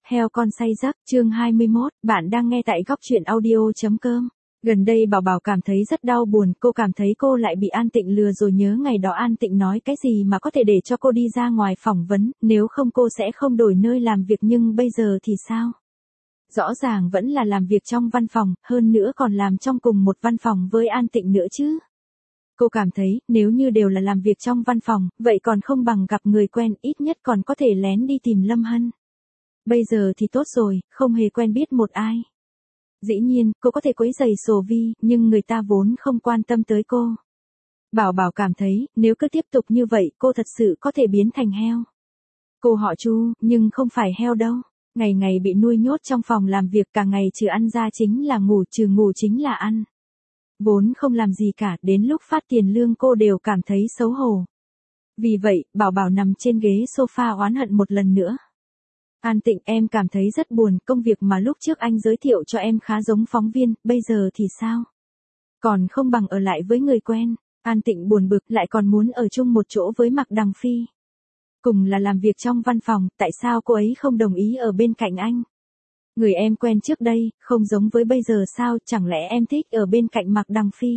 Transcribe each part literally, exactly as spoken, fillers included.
Heo con say giấc, chương hai mươi mốt, bạn đang nghe tại góc truyện audio chấm com. Gần đây Bảo Bảo cảm thấy rất đau buồn, cô cảm thấy cô lại bị An Tịnh lừa rồi, nhớ ngày đó An Tịnh nói cái gì mà có thể để cho cô đi ra ngoài phỏng vấn, nếu không cô sẽ không đổi nơi làm việc, nhưng bây giờ thì sao? Rõ ràng vẫn là làm việc trong văn phòng, hơn nữa còn làm trong cùng một văn phòng với An Tịnh nữa chứ. Cô cảm thấy, nếu như đều là làm việc trong văn phòng, vậy còn không bằng gặp người quen, ít nhất còn có thể lén đi tìm Lâm Hân. Bây giờ thì tốt rồi, không hề quen biết một ai. Dĩ nhiên, cô có thể quấy rầy Sổ Vi, nhưng người ta vốn không quan tâm tới cô. Bảo Bảo cảm thấy, nếu cứ tiếp tục như vậy, cô thật sự có thể biến thành heo. Cô họ Chu, nhưng không phải heo đâu. Ngày ngày bị nuôi nhốt trong phòng làm việc, cả ngày trừ ăn ra chính là ngủ, trừ ngủ chính là ăn. Vốn không làm gì cả, đến lúc phát tiền lương cô đều cảm thấy xấu hổ. Vì vậy, Bảo Bảo nằm trên ghế sofa oán hận một lần nữa. An Tịnh, em cảm thấy rất buồn, công việc mà lúc trước anh giới thiệu cho em khá giống phóng viên, bây giờ thì sao? Còn không bằng ở lại với người quen. An Tịnh buồn bực, lại còn muốn ở chung một chỗ với Mạc Đằng Phi. Cùng là làm việc trong văn phòng, tại sao cô ấy không đồng ý ở bên cạnh anh? Người em quen trước đây, không giống với bây giờ sao, chẳng lẽ em thích ở bên cạnh Mạc Đằng Phi?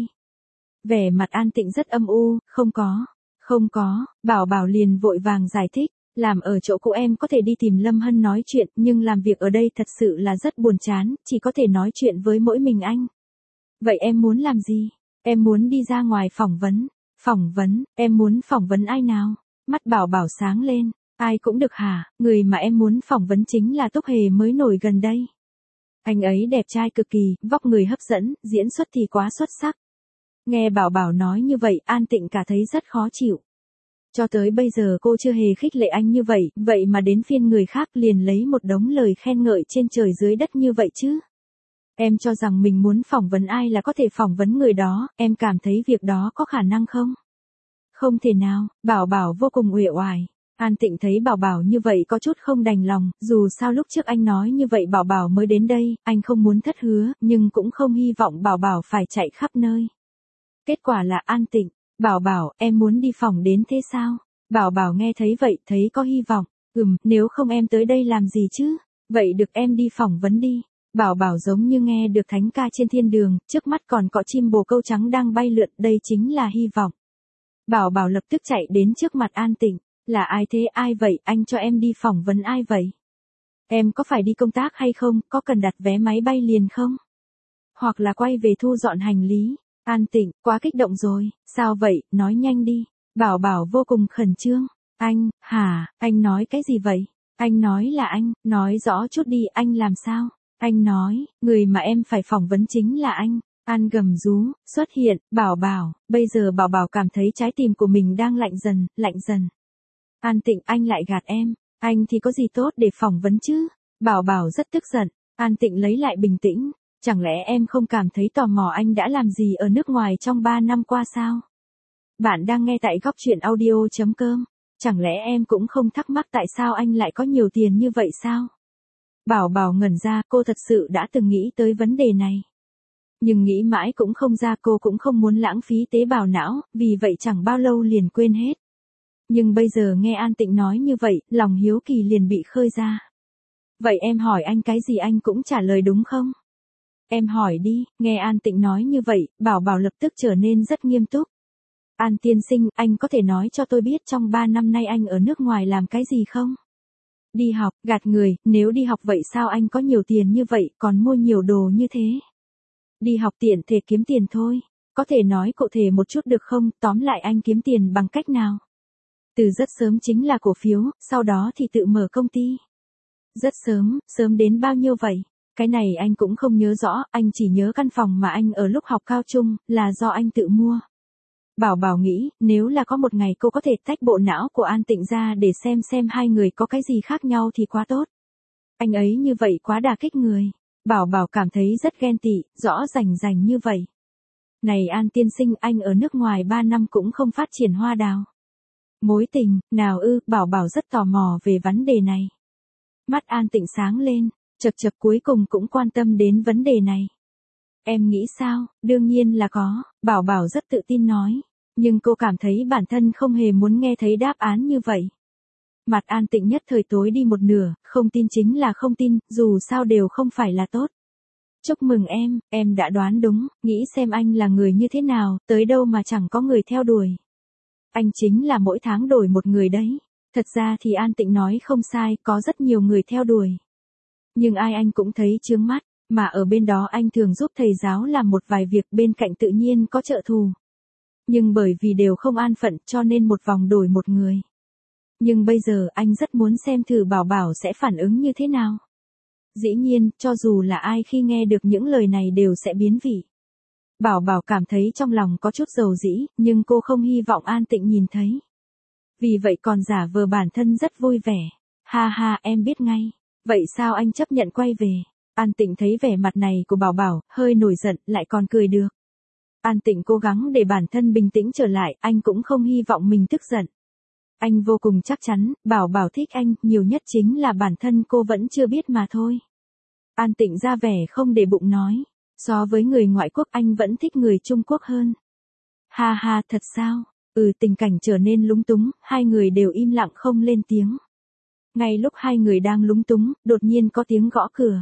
Vẻ mặt An Tịnh rất âm u, không có, không có, Bảo Bảo liền vội vàng giải thích. Làm ở chỗ cũ em có thể đi tìm Lâm Hân nói chuyện, nhưng làm việc ở đây thật sự là rất buồn chán, chỉ có thể nói chuyện với mỗi mình anh. Vậy em muốn làm gì? Em muốn đi ra ngoài phỏng vấn. Phỏng vấn, em muốn phỏng vấn ai nào? Mắt Bảo Bảo sáng lên, ai cũng được hả? Người mà em muốn phỏng vấn chính là Túc Hề mới nổi gần đây. Anh ấy đẹp trai cực kỳ, vóc người hấp dẫn, diễn xuất thì quá xuất sắc. Nghe Bảo Bảo nói như vậy, An Tịnh cả thấy rất khó chịu. Cho tới bây giờ cô chưa hề khích lệ anh như vậy, vậy mà đến phiên người khác liền lấy một đống lời khen ngợi trên trời dưới đất như vậy chứ. Em cho rằng mình muốn phỏng vấn ai là có thể phỏng vấn người đó, em cảm thấy việc đó có khả năng không? Không thể nào, Bảo Bảo vô cùng uể oải. An Tịnh thấy Bảo Bảo như vậy có chút không đành lòng, dù sao lúc trước anh nói như vậy Bảo Bảo mới đến đây, anh không muốn thất hứa, nhưng cũng không hy vọng Bảo Bảo phải chạy khắp nơi. Kết quả là An Tịnh. Bảo Bảo, em muốn đi phỏng đến thế sao? Bảo Bảo nghe thấy vậy, thấy có hy vọng. Ừm, nếu không em tới đây làm gì chứ? Vậy được em đi phỏng vấn đi. Bảo Bảo giống như nghe được thánh ca trên thiên đường, trước mắt còn có chim bồ câu trắng đang bay lượn, đây chính là hy vọng. Bảo Bảo lập tức chạy đến trước mặt An Tịnh. Là ai thế, ai vậy, anh cho em đi phỏng vấn ai vậy? Em có phải đi công tác hay không, có cần đặt vé máy bay liền không? Hoặc là quay về thu dọn hành lý? An Tịnh, quá kích động rồi, sao vậy, nói nhanh đi. Bảo Bảo vô cùng khẩn trương. Anh, hả, anh nói cái gì vậy? Anh nói là anh, nói rõ chút đi, anh làm sao? Anh nói, người mà em phải phỏng vấn chính là anh. An gầm rú, xuất hiện, Bảo Bảo, bây giờ Bảo Bảo cảm thấy trái tim của mình đang lạnh dần, lạnh dần. An Tịnh, anh lại gạt em, anh thì có gì tốt để phỏng vấn chứ? Bảo Bảo rất tức giận. An Tịnh lấy lại bình tĩnh. Chẳng lẽ em không cảm thấy tò mò anh đã làm gì ở nước ngoài trong ba năm qua sao? Bạn đang nghe tại góc truyện audio chấm com. Chẳng lẽ em cũng không thắc mắc tại sao anh lại có nhiều tiền như vậy sao? Bảo Bảo ngẩn ra, cô thật sự đã từng nghĩ tới vấn đề này. Nhưng nghĩ mãi cũng không ra, cô cũng không muốn lãng phí tế bào não, vì vậy chẳng bao lâu liền quên hết. Nhưng bây giờ nghe An Tịnh nói như vậy, lòng hiếu kỳ liền bị khơi ra. Vậy em hỏi anh cái gì anh cũng trả lời đúng không? Em hỏi đi, nghe An Tịnh nói như vậy, Bảo Bảo lập tức trở nên rất nghiêm túc. An tiên sinh, anh có thể nói cho tôi biết trong ba năm nay anh ở nước ngoài làm cái gì không? Đi học, gạt người, nếu đi học vậy sao anh có nhiều tiền như vậy, còn mua nhiều đồ như thế? Đi học tiện thể kiếm tiền thôi, có thể nói cụ thể một chút được không, tóm lại anh kiếm tiền bằng cách nào? Từ rất sớm chính là cổ phiếu, sau đó thì tự mở công ty. Rất sớm, sớm đến bao nhiêu vậy? Cái này anh cũng không nhớ rõ, anh chỉ nhớ căn phòng mà anh ở lúc học cao trung, là do anh tự mua. Bảo Bảo nghĩ, nếu là có một ngày cô có thể tách bộ não của An Tịnh ra để xem xem hai người có cái gì khác nhau thì quá tốt. Anh ấy như vậy quá đả kích người. Bảo Bảo cảm thấy rất ghen tị, rõ rành rành như vậy. Này An tiên sinh, anh ở nước ngoài ba năm cũng không phát triển hoa đào. Mối tình, nào ư, Bảo Bảo rất tò mò về vấn đề này. Mắt An Tịnh sáng lên. Chật chật cuối cùng cũng quan tâm đến vấn đề này. Em nghĩ sao? Đương nhiên là có, Bảo Bảo rất tự tin nói. Nhưng cô cảm thấy bản thân không hề muốn nghe thấy đáp án như vậy. Mặt An Tịnh nhất thời tối đi một nửa, không tin chính là không tin, dù sao đều không phải là tốt. Chúc mừng em, em đã đoán đúng, nghĩ xem anh là người như thế nào, tới đâu mà chẳng có người theo đuổi. Anh chính là mỗi tháng đổi một người đấy. Thật ra thì An Tịnh nói không sai, có rất nhiều người theo đuổi. Nhưng ai anh cũng thấy chướng mắt, mà ở bên đó anh thường giúp thầy giáo làm một vài việc, bên cạnh tự nhiên có trợ thù. Nhưng bởi vì đều không an phận cho nên một vòng đổi một người. Nhưng bây giờ anh rất muốn xem thử Bảo Bảo sẽ phản ứng như thế nào. Dĩ nhiên, cho dù là ai khi nghe được những lời này đều sẽ biến vị. Bảo Bảo cảm thấy trong lòng có chút dầu dĩ, nhưng cô không hy vọng An Tịnh nhìn thấy. Vì vậy còn giả vờ bản thân rất vui vẻ. Ha ha, em biết ngay. Vậy sao anh chấp nhận quay về? An Tịnh thấy vẻ mặt này của Bảo Bảo, hơi nổi giận, lại còn cười được. An Tịnh cố gắng để bản thân bình tĩnh trở lại, anh cũng không hy vọng mình tức giận. Anh vô cùng chắc chắn, Bảo Bảo thích anh, nhiều nhất chính là bản thân cô vẫn chưa biết mà thôi. An Tịnh ra vẻ không để bụng nói, so với người ngoại quốc anh vẫn thích người Trung Quốc hơn. Ha ha, thật sao? Ừ, tình cảnh trở nên lúng túng, hai người đều im lặng không lên tiếng. Ngay lúc hai người đang lúng túng, đột nhiên có tiếng gõ cửa.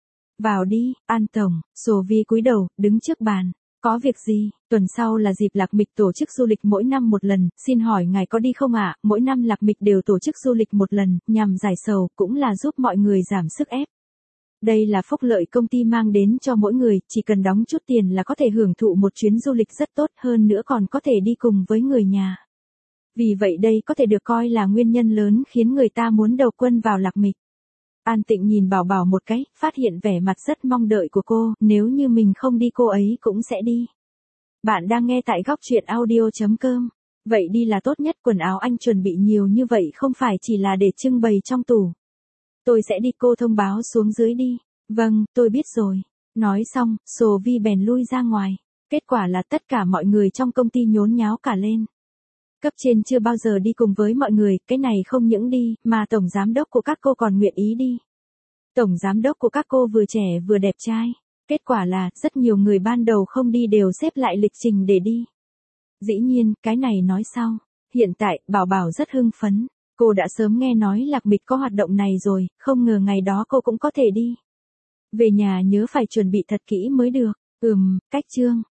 Vào đi, An Tổng. Sổ Vi cúi đầu, đứng trước bàn. Có việc gì? Tuần sau là dịp Lạc Mịch tổ chức du lịch mỗi năm một lần, xin hỏi ngài có đi không ạ? Mỗi năm Lạc Mịch đều tổ chức du lịch một lần, nhằm giải sầu, cũng là giúp mọi người giảm sức ép. Đây là phúc lợi công ty mang đến cho mỗi người, chỉ cần đóng chút tiền là có thể hưởng thụ một chuyến du lịch rất tốt, hơn nữa còn có thể đi cùng với người nhà. Vì vậy đây có thể được coi là nguyên nhân lớn khiến người ta muốn đầu quân vào Lạc Mịch. An Tịnh nhìn Bảo Bảo một cái, phát hiện vẻ mặt rất mong đợi của cô, nếu như mình không đi cô ấy cũng sẽ đi. Bạn đang nghe tại góc truyện audio chấm com. Vậy đi là tốt nhất, quần áo anh chuẩn bị nhiều như vậy không phải chỉ là để trưng bày trong tủ. Tôi sẽ đi, cô thông báo xuống dưới đi. Vâng, tôi biết rồi. Nói xong, Sổ Vi bèn lui ra ngoài. Kết quả là tất cả mọi người trong công ty nhốn nháo cả lên. Cấp trên chưa bao giờ đi cùng với mọi người, cái này không những đi, mà tổng giám đốc của các cô còn nguyện ý đi. Tổng giám đốc của các cô vừa trẻ vừa đẹp trai. Kết quả là, rất nhiều người ban đầu không đi đều xếp lại lịch trình để đi. Dĩ nhiên, cái này nói sau. Hiện tại, Bảo Bảo rất hưng phấn. Cô đã sớm nghe nói Lạc Mịch có hoạt động này rồi, không ngờ ngày đó cô cũng có thể đi. Về nhà nhớ phải chuẩn bị thật kỹ mới được. Ừm, cách chương.